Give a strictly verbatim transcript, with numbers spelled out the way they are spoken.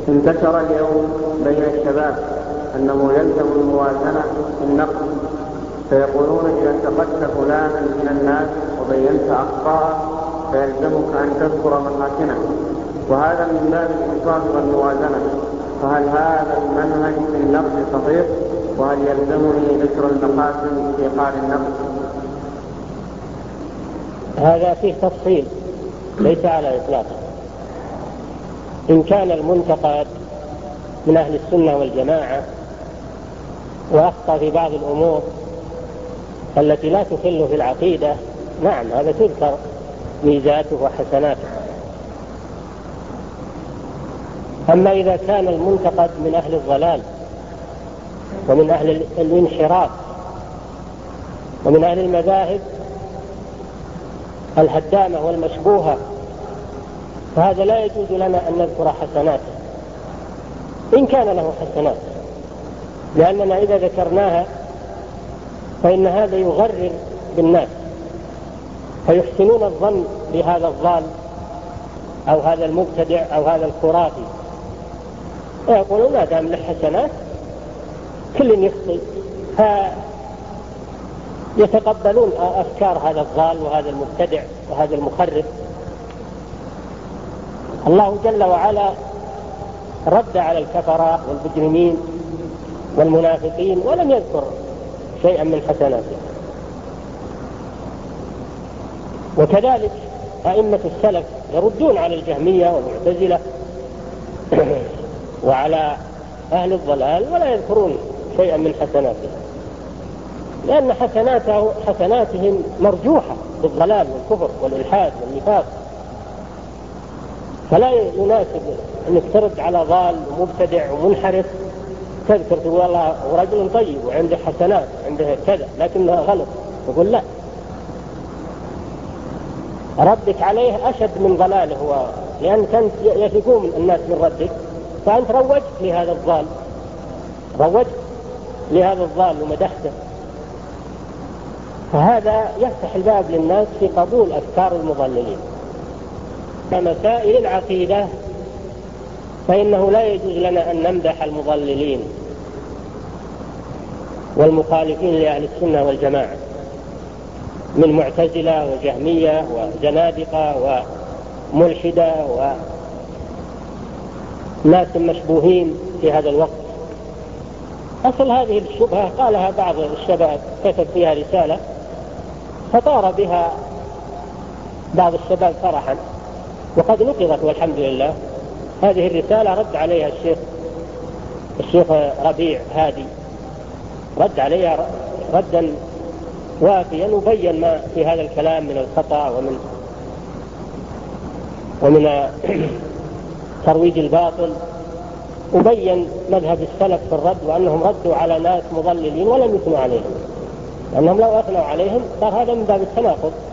انتشر اليوم بين الشباب أنه يلزم الموازنة في النقد، فيقولون إذا انتقدت فلانا من الناس وبينت أخطاءه فيلزمك أن تذكر محاسنه، وهذا من باب الإنصاف والموازنة. فهل هذا المنهج في النقد صحيح؟ وهل يلزمني ذكر المحاسن في قال النقد؟ هذا فيه تفصيل ليس على إطلاقه. إن كان المنتقد من أهل السنة والجماعة وأخطأ في بعض الأمور التي لا تخل في العقيدة، نعم هذا تذكر ميزاته وحسناته. أما إذا كان المنتقد من أهل الضلال ومن أهل الانحراف ومن أهل المذاهب الهدامة والمشبوهة، فهذا لا يجوز لنا أن نذكر حسناته إن كان له حسنات، لأننا إذا ذكرناها فإن هذا يغرر بالناس فيحسنون الظن بهذا الضال أو هذا المبتدع أو هذا الخرافي، ويقولون ما دام له حسنات كل يخطئ، فيتقبلون أفكار هذا الضال وهذا المبتدع وهذا المخرف. الله جل وعلا رد على الكفرة والمجرمين والمنافقين ولم يذكر شيئا من حسناته. وكذلك أئمة السلف يردون على الجهمية والمعتزلة وعلى أهل الضلال ولا يذكرون شيئا من حسناته، لأن حسناته حسناتهم مرجوحة بالضلال والكفر والإلحاد والنفاق، فلا يناسب أنك ترد على ضال ومبتدع ومنحرف تذكر تقول والله رجل طيب وعنده حسنات عنده كذا لكنها غلط، يقول لا، ردك عليه أشد من ضلاله هو، لأنك أنت يثقون الناس من ردك، فأنت روجت لهذا الضال روجت لهذا الضال ومدحته، فهذا يفتح الباب للناس في قبول أفكار المضللين. مسائل العقيدة فإنه لا يجوز لنا أن نمدح المضللين والمخالفين لأهل السنة والجماعة من معتزلة وجهمية وزنادقة وملحدة وناس مشبوهين في هذا الوقت. أصل هذه الشبهة قالها بعض الشباب، كتب فيها رسالة فطار بها بعض الشباب فرحا وقد نقضت والحمد لله. هذه الرسالة رد عليها الشيخ الشيخ ربيع هادي، رد عليها ردا وافيا وبين ما في هذا الكلام من الخطأ ومن ومن ترويج الباطل، وبين مذهب السلف في الرد وأنهم ردوا على ناس مضللين ولم يثنوا عليهم، لأنهم لو أثنوا عليهم صار هذا من باب التناقض.